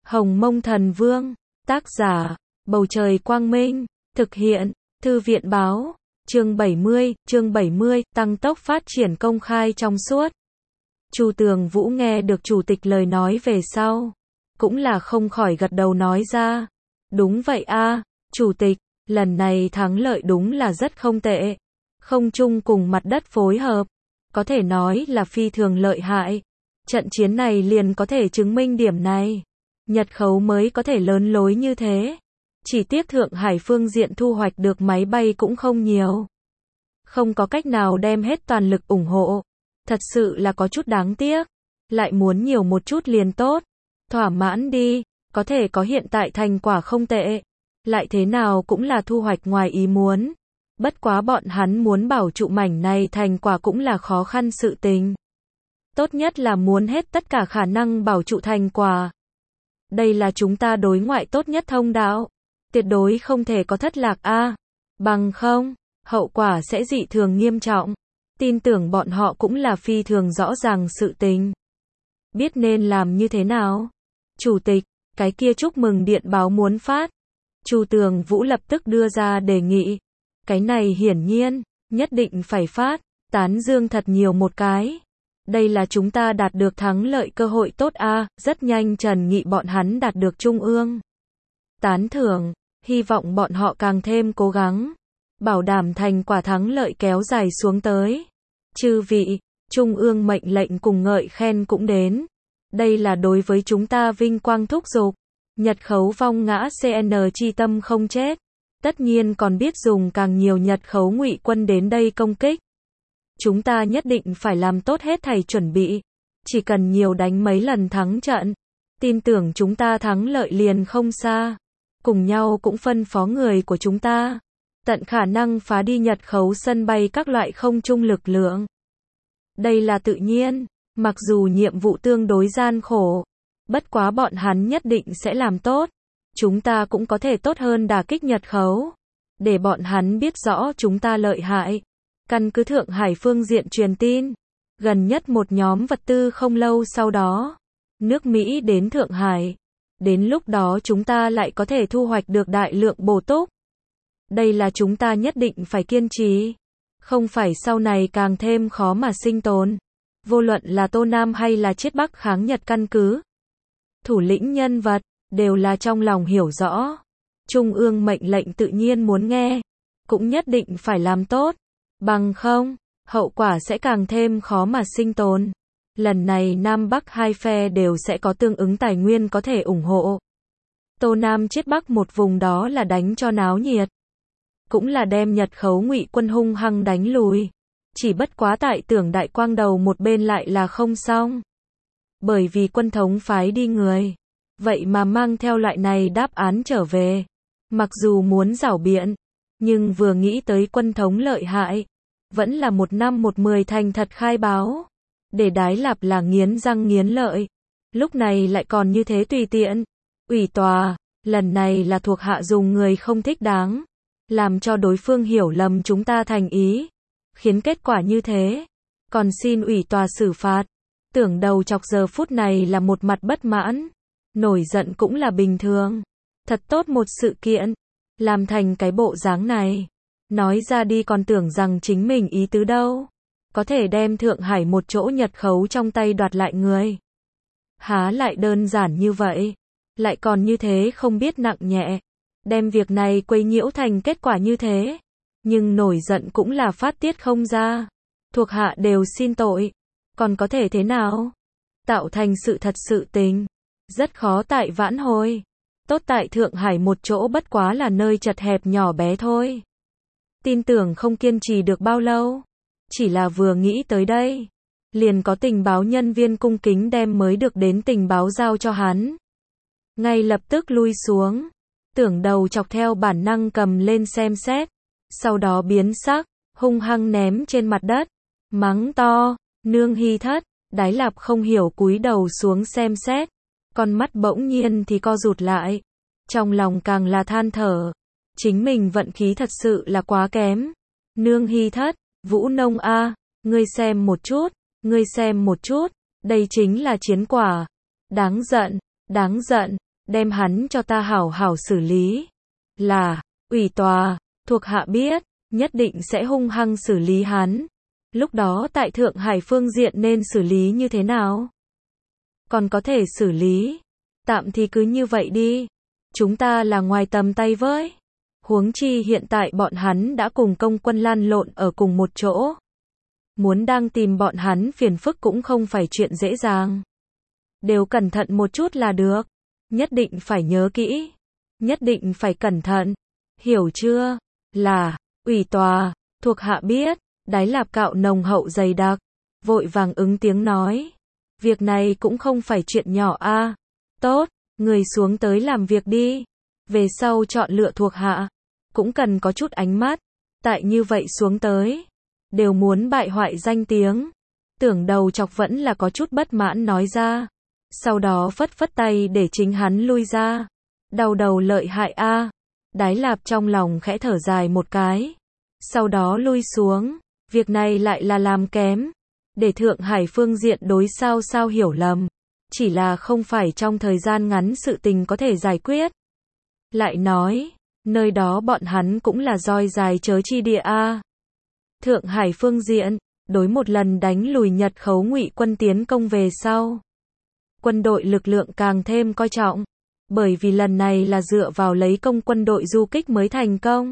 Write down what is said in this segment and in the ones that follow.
Hồng Mông Thần Vương, tác giả, Bầu Trời Quang Minh, thực hiện, Thư viện Báo, chương 70, tăng tốc phát triển công khai trong suốt. Chu Tường Vũ nghe được chủ tịch lời nói về sau, cũng là không khỏi gật đầu nói ra. Đúng vậy a, chủ tịch, lần này thắng lợi đúng là rất không tệ. Không trung cùng mặt đất phối hợp, có thể nói là phi thường lợi hại. Trận chiến này liền có thể chứng minh điểm này. Nhật khấu mới có thể lớn lối như thế. Chỉ tiếc Thượng Hải phương diện thu hoạch được máy bay cũng không nhiều. Không có cách nào đem hết toàn lực ủng hộ. Thật sự là có chút đáng tiếc. Lại muốn nhiều một chút liền tốt. Thỏa mãn đi, có thể có hiện tại thành quả không tệ. Lại thế nào cũng là thu hoạch ngoài ý muốn. Bất quá bọn hắn muốn bảo trụ mảnh này thành quả cũng là khó khăn sự tình. Tốt nhất là muốn hết tất cả khả năng bảo trụ thành quả. Đây là chúng ta đối ngoại tốt nhất thông đạo. Tuyệt đối không thể có thất lạc a, bằng không, hậu quả sẽ dị thường nghiêm trọng. Tin tưởng bọn họ cũng là phi thường rõ ràng sự tình. Biết nên làm như thế nào? Chủ tịch, cái kia chúc mừng điện báo muốn phát. Chu Tường Vũ lập tức đưa ra đề nghị. Cái này hiển nhiên, nhất định phải phát, tán dương thật nhiều một cái. Đây là chúng ta đạt được thắng lợi cơ hội tốt a, rất nhanh Trần Nghị bọn hắn đạt được trung ương tán thưởng, hy vọng bọn họ càng thêm cố gắng, bảo đảm thành quả thắng lợi kéo dài xuống tới. Chư vị, trung ương mệnh lệnh cùng ngợi khen cũng đến. Đây là đối với chúng ta vinh quang thúc giục. Nhật khấu vong ngã CN chi tâm không chết. Tất nhiên còn biết dùng càng nhiều Nhật khấu ngụy quân đến đây công kích. Chúng ta nhất định phải làm tốt hết thảy chuẩn bị. Chỉ cần nhiều đánh mấy lần thắng trận. Tin tưởng chúng ta thắng lợi liền không xa. Cùng nhau cũng phân phó người của chúng ta. Tận khả năng phá đi Nhật khấu sân bay các loại không trung lực lượng. Đây là tự nhiên. Mặc dù nhiệm vụ tương đối gian khổ. Bất quá bọn hắn nhất định sẽ làm tốt. Chúng ta cũng có thể tốt hơn đả kích Nhật khấu. Để bọn hắn biết rõ chúng ta lợi hại. Căn cứ Thượng Hải phương diện truyền tin. Gần nhất một nhóm vật tư không lâu sau đó. Nước Mỹ đến Thượng Hải. Đến lúc đó chúng ta lại có thể thu hoạch được đại lượng bổ túc. Đây là chúng ta nhất định phải kiên trì. Không phải sau này càng thêm khó mà sinh tồn. Vô luận là Tô Nam hay là Chiết Bắc kháng Nhật căn cứ. Thủ lĩnh nhân vật, đều là trong lòng hiểu rõ. Trung ương mệnh lệnh tự nhiên muốn nghe. Cũng nhất định phải làm tốt. Bằng không, hậu quả sẽ càng thêm khó mà sinh tồn. Lần này Nam Bắc hai phe đều sẽ có tương ứng tài nguyên có thể ủng hộ. Tô Nam Chiết Bắc một vùng đó là đánh cho náo nhiệt. Cũng là đem Nhật khấu ngụy quân hung hăng đánh lùi. Chỉ bất quá tại tưởng Đại Quang đầu một bên lại là không xong. Bởi vì quân thống phái đi người. Vậy mà mang theo loại này đáp án trở về. Mặc dù muốn giảo biện. Nhưng vừa nghĩ tới quân thống lợi hại. Vẫn là 1 năm 10 thành thật khai báo. Để Đái Lạp là nghiến răng nghiến lợi. Lúc này lại còn như thế tùy tiện. Ủy tòa, lần này là thuộc hạ dùng người không thích đáng. Làm cho đối phương hiểu lầm chúng ta thành ý. Khiến kết quả như thế. Còn xin ủy tòa xử phạt. Tưởng đầu chọc giờ phút này là một mặt bất mãn. Nổi giận cũng là bình thường. Thật tốt một sự kiện. Làm thành cái bộ dáng này. Nói ra đi còn tưởng rằng chính mình ý tứ đâu. Có thể đem Thượng Hải một chỗ Nhật khấu trong tay đoạt lại người. Há lại đơn giản như vậy. Lại còn như thế không biết nặng nhẹ. Đem việc này quấy nhiễu thành kết quả như thế. Nhưng nổi giận cũng là phát tiết không ra. Thuộc hạ đều xin tội. Còn có thể thế nào? Tạo thành sự thật sự tình. Rất khó tại vãn hồi. Tốt tại Thượng Hải một chỗ bất quá là nơi chật hẹp nhỏ bé thôi. Tin tưởng không kiên trì được bao lâu. Chỉ là vừa nghĩ tới đây. Liền có tình báo nhân viên cung kính đem mới được đến tình báo giao cho hắn. Ngay lập tức lui xuống. Tưởng đầu chọc theo bản năng cầm lên xem xét. Sau đó biến sắc, hung hăng ném trên mặt đất. Mắng to, nương hy thất. Đái Lạp không hiểu cúi đầu xuống xem xét. Con mắt bỗng nhiên thì co rụt lại. Trong lòng càng là than thở. Chính mình vận khí thật sự là quá kém. Nương hy thất, Vũ Nông a, ngươi xem một chút, ngươi xem một chút. Đây chính là chiến quả. Đáng giận, đáng giận. đem hắn cho ta hảo hảo xử lý. Là, ủy tòa, thuộc hạ biết, nhất định sẽ hung hăng xử lý hắn. Lúc đó tại Thượng Hải phương diện nên xử lý như thế nào? Còn có thể xử lý. Tạm thì cứ như vậy đi. Chúng ta là ngoài tầm tay với. Huống chi hiện tại bọn hắn đã cùng công quân lan lộn ở cùng một chỗ. Muốn đang tìm bọn hắn phiền phức cũng không phải chuyện dễ dàng. Đều cẩn thận một chút là được. Nhất định phải nhớ kỹ. Nhất định phải cẩn thận. Hiểu chưa? Là, ủy tòa, thuộc hạ biết. Đái Lạp cạo nồng hậu dày đặc. Vội vàng ứng tiếng nói. Việc này cũng không phải chuyện nhỏ a. Tốt, người xuống tới làm việc đi. Về sau chọn lựa thuộc hạ. Cũng cần có chút ánh mắt. Tại như vậy xuống tới. Đều muốn bại hoại danh tiếng. Tưởng đầu chọc vẫn là có chút bất mãn nói ra. Sau đó phất phất tay để chính hắn lui ra. Đau đầu lợi hại a. Đái Lạp trong lòng khẽ thở dài một cái. Sau đó lui xuống. Việc này lại là làm kém. Để Thượng Hải phương diện đối sao hiểu lầm. Chỉ là không phải trong thời gian ngắn sự tình có thể giải quyết. Lại nói, nơi đó bọn hắn cũng là roi dài chớ chi địa a. Thượng Hải phương diện, đối một lần đánh lùi Nhật khấu Ngụy quân tiến công về sau. Quân đội lực lượng càng thêm coi trọng. Bởi vì lần này là dựa vào lấy công quân đội du kích mới thành công.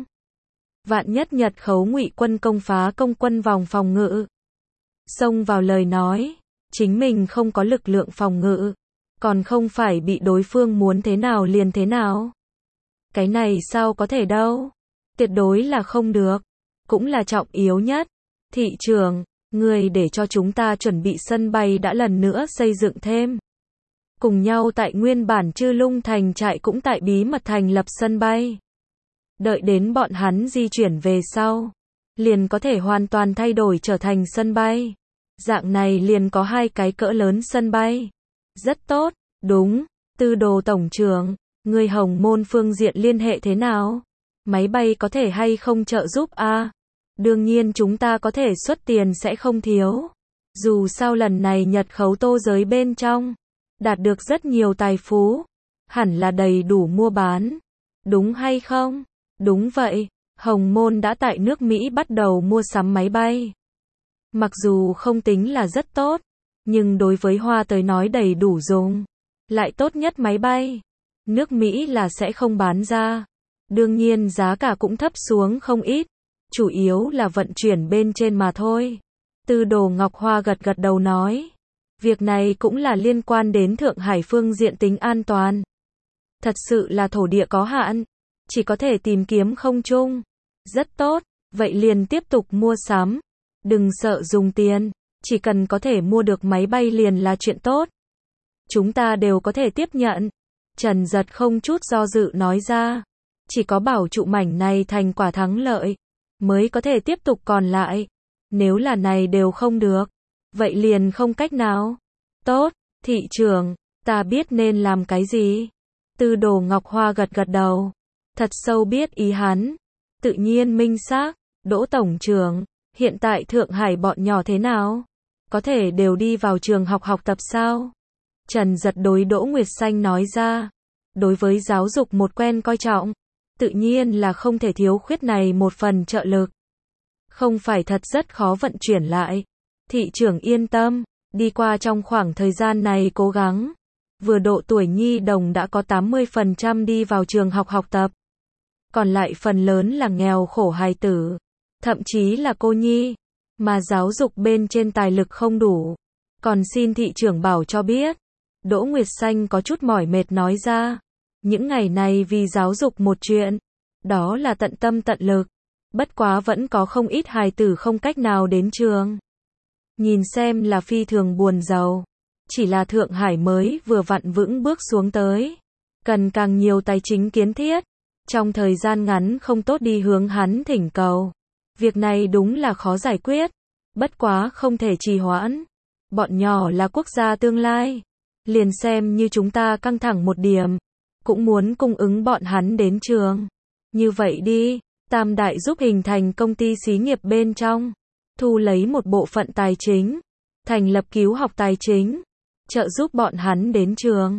Vạn nhất Nhật khấu Ngụy quân công phá công quân vòng phòng ngự. Xông vào lời nói, chính mình không có lực lượng phòng ngự. Còn không phải bị đối phương muốn thế nào liền thế nào. Cái này sao có thể đâu. Tuyệt đối là không được. Cũng là trọng yếu nhất. Thị trường, người để cho chúng ta chuẩn bị sân bay đã lần nữa xây dựng thêm. Cùng nhau tại nguyên bản Chư Lung thành trại cũng tại bí mật thành lập sân bay. Đợi đến bọn hắn di chuyển về sau. Liền có thể hoàn toàn thay đổi trở thành sân bay. Dạng này liền có 2 cái cỡ lớn sân bay. Rất tốt, đúng. Tư Đồ tổng trưởng, người Hồng Môn phương diện liên hệ thế nào? Máy bay có thể hay không trợ giúp a? Đương nhiên chúng ta có thể xuất tiền sẽ không thiếu. Dù sao lần này Nhật khấu Tô giới bên trong. Đạt được rất nhiều tài phú. Hẳn là đầy đủ mua bán. Đúng hay không? Đúng vậy. Hồng Môn đã tại nước Mỹ bắt đầu mua sắm máy bay. Mặc dù không tính là rất tốt. Nhưng đối với Hoa tới nói đầy đủ dùng. Lại tốt nhất máy bay. Nước Mỹ là sẽ không bán ra. Đương nhiên giá cả cũng thấp xuống không ít. Chủ yếu là vận chuyển bên trên mà thôi. Tư Đồ Ngọc Hoa gật gật đầu nói. Việc này cũng là liên quan đến Thượng Hải phương diện tính an toàn. Thật sự là thổ địa có hạn. Chỉ có thể tìm kiếm không chung. Rất tốt, vậy liền tiếp tục mua sắm. Đừng sợ dùng tiền. Chỉ cần có thể mua được máy bay liền là chuyện tốt. Chúng ta đều có thể tiếp nhận. Trần Giật không chút do dự nói ra. Chỉ có bảo trụ mảnh này thành quả thắng lợi. Mới có thể tiếp tục còn lại. Nếu là này đều không được. Vậy liền không cách nào. Tốt, thị trường, ta biết nên làm cái gì. Tư Đồ Ngọc Hoa gật gật đầu. Thật sâu biết ý hắn. Tự nhiên minh xác. Đỗ tổng trưởng, hiện tại Thượng Hải bọn nhỏ thế nào? Có thể đều đi vào trường học tập sao? Trần Giật đối Đỗ Nguyệt Xanh nói ra. Đối với giáo dục một quen coi trọng. Tự nhiên là không thể thiếu khuyết này một phần trợ lực. Không phải thật rất khó vận chuyển lại. Thị trưởng yên tâm. Đi qua trong khoảng thời gian này cố gắng. Vừa độ tuổi nhi đồng đã có 80% đi vào trường học tập. Còn lại phần lớn là nghèo khổ hài tử. Thậm chí là cô nhi. Mà giáo dục bên trên tài lực không đủ. Còn xin thị trưởng bảo cho biết. Đỗ Nguyệt Xanh có chút mỏi mệt nói ra. Những ngày này vì giáo dục một chuyện. Đó là tận tâm tận lực. Bất quá vẫn có không ít hài tử không cách nào đến trường. Nhìn xem là phi thường buồn rầu. Chỉ là Thượng Hải mới vừa vặn vững bước xuống tới. Cần càng nhiều tài chính kiến thiết. Trong thời gian ngắn không tốt đi hướng hắn thỉnh cầu. Việc này đúng là khó giải quyết. Bất quá không thể trì hoãn. Bọn nhỏ là quốc gia tương lai. Liền xem như chúng ta căng thẳng một điểm. Cũng muốn cung ứng bọn hắn đến trường. Như vậy đi. Tam Đại giúp hình thành công ty xí nghiệp bên trong. Thu lấy một bộ phận tài chính. Thành lập cứu học tài chính. Trợ giúp bọn hắn đến trường.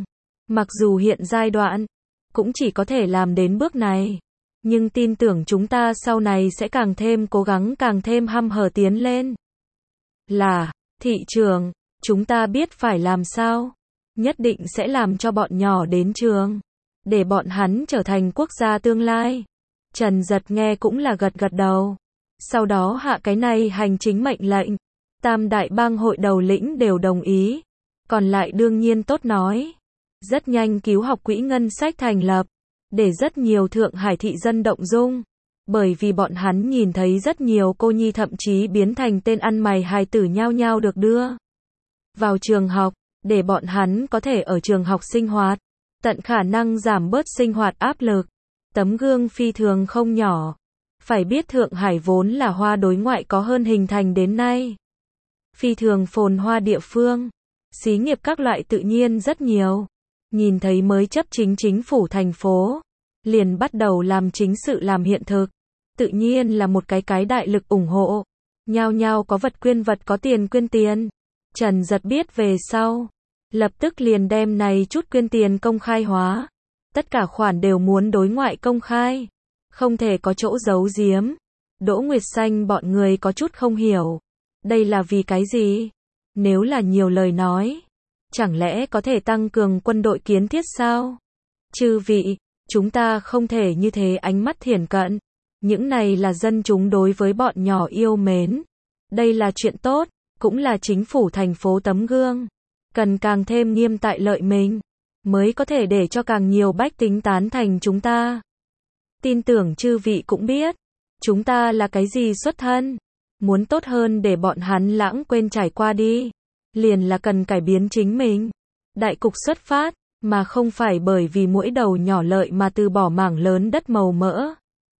Mặc dù hiện giai đoạn cũng chỉ có thể làm đến bước này, nhưng tin tưởng chúng ta sau này sẽ càng thêm cố gắng, càng thêm hăm hở tiến lên. Là thị trường, chúng ta biết phải làm sao, nhất định sẽ làm cho bọn nhỏ đến trường, để bọn hắn trở thành quốc gia tương lai. Trần Giật nghe cũng là gật gật đầu. Sau đó hạ cái này hành chính mệnh lệnh, tam đại bang hội đầu lĩnh đều đồng ý, còn lại đương nhiên tốt nói. Rất nhanh cứu học quỹ ngân sách thành lập, để rất nhiều Thượng Hải thị dân động dung, bởi vì bọn hắn nhìn thấy rất nhiều cô nhi thậm chí biến thành tên ăn mày hài tử nhao nhao được đưa vào trường học, để bọn hắn có thể ở trường học sinh hoạt, tận khả năng giảm bớt sinh hoạt áp lực. Tấm gương phi thường không nhỏ. Phải biết Thượng Hải vốn là hoa đối ngoại có hơn hình thành đến nay. Phi thường phồn hoa địa phương, xí nghiệp các loại tự nhiên rất nhiều. Nhìn thấy mới chấp chính phủ thành phố, liền bắt đầu làm chính sự làm hiện thực. Tự nhiên là một cái đại lực ủng hộ. Nhao nhao có vật quyên vật, có tiền quyên tiền. Trần Giật biết về sau, lập tức liền đem này chút quyên tiền công khai hóa. Tất cả khoản đều muốn đối ngoại công khai, không thể có chỗ giấu giếm. Đỗ Nguyệt Xanh bọn người có chút không hiểu. Đây là vì cái gì? Nếu là nhiều lời nói, chẳng lẽ có thể tăng cường quân đội kiến thiết sao? Chư vị, chúng ta không thể như thế, ánh mắt thiển cận. Những này là dân chúng đối với bọn nhỏ yêu mến. Đây là chuyện tốt, cũng là chính phủ thành phố tấm gương. Cần càng thêm nghiêm tại lợi mình, mới có thể để cho càng nhiều bách tính tán thành chúng ta. Tin tưởng chư vị cũng biết, chúng ta là cái gì xuất thân. Muốn tốt hơn để bọn hắn lãng quên trải qua đi, liền là cần cải biến chính mình. Đại cục xuất phát, mà không phải bởi vì mỗi đầu nhỏ lợi mà từ bỏ mảng lớn đất màu mỡ.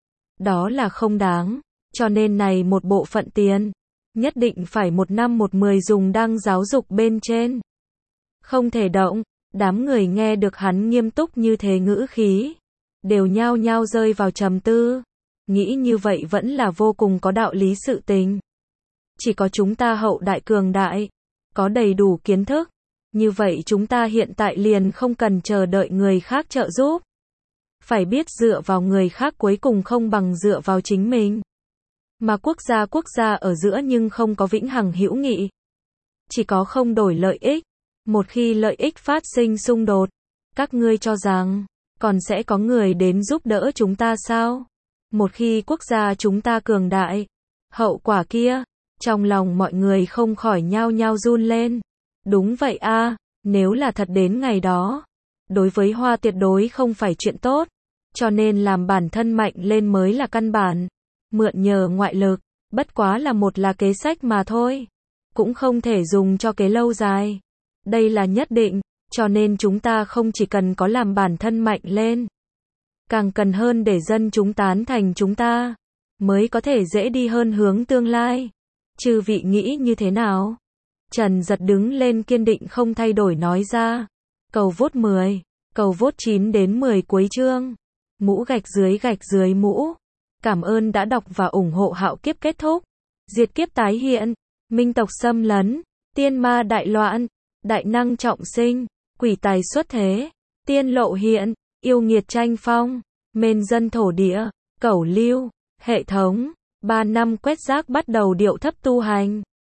Đó là không đáng, cho nên này một bộ phận tiền, nhất định phải 1 năm 1 10 dùng đang giáo dục bên trên. Không thể động. Đám người nghe được hắn nghiêm túc như thế ngữ khí, đều nhao nhao rơi vào trầm tư. Nghĩ như vậy vẫn là vô cùng có đạo lý sự tình. Chỉ có chúng ta hậu đại cường đại, có đầy đủ kiến thức, như vậy chúng ta hiện tại liền không cần chờ đợi người khác trợ giúp. Phải biết dựa vào người khác cuối cùng không bằng dựa vào chính mình. Mà quốc gia ở giữa nhưng không có vĩnh hằng hữu nghị, chỉ có không đổi lợi ích. Một khi lợi ích phát sinh xung đột, các ngươi cho rằng còn sẽ có người đến giúp đỡ chúng ta sao? Một khi quốc gia chúng ta cường đại, hậu quả kia, trong lòng mọi người không khỏi nhao nhao run lên. Đúng vậy a, nếu là thật đến ngày đó, đối với Hoa tuyệt đối không phải chuyện tốt, cho nên làm bản thân mạnh lên mới là căn bản. Mượn nhờ ngoại lực, bất quá là kế sách mà thôi, cũng không thể dùng cho kế lâu dài. Đây là nhất định, cho nên chúng ta không chỉ cần có làm bản thân mạnh lên, càng cần hơn để dân chúng tán thành chúng ta, mới có thể dễ đi hơn hướng tương lai. Chư vị nghĩ như thế nào? Trần Giật đứng lên kiên định không thay đổi nói ra. Cầu vote 10, cầu vote 9 đến 10 cuối chương. Mũ gạch dưới mũ. Cảm ơn đã đọc và ủng hộ. Hạo kiếp kết thúc, diệt kiếp tái hiện, minh tộc xâm lấn, tiên ma đại loạn, đại năng trọng sinh, quỷ tài xuất thế, tiên lộ hiện, yêu nghiệt tranh phong, mên dân thổ địa, cẩu lưu, hệ thống. 3 năm quét rác bắt đầu điệu thấp tu hành.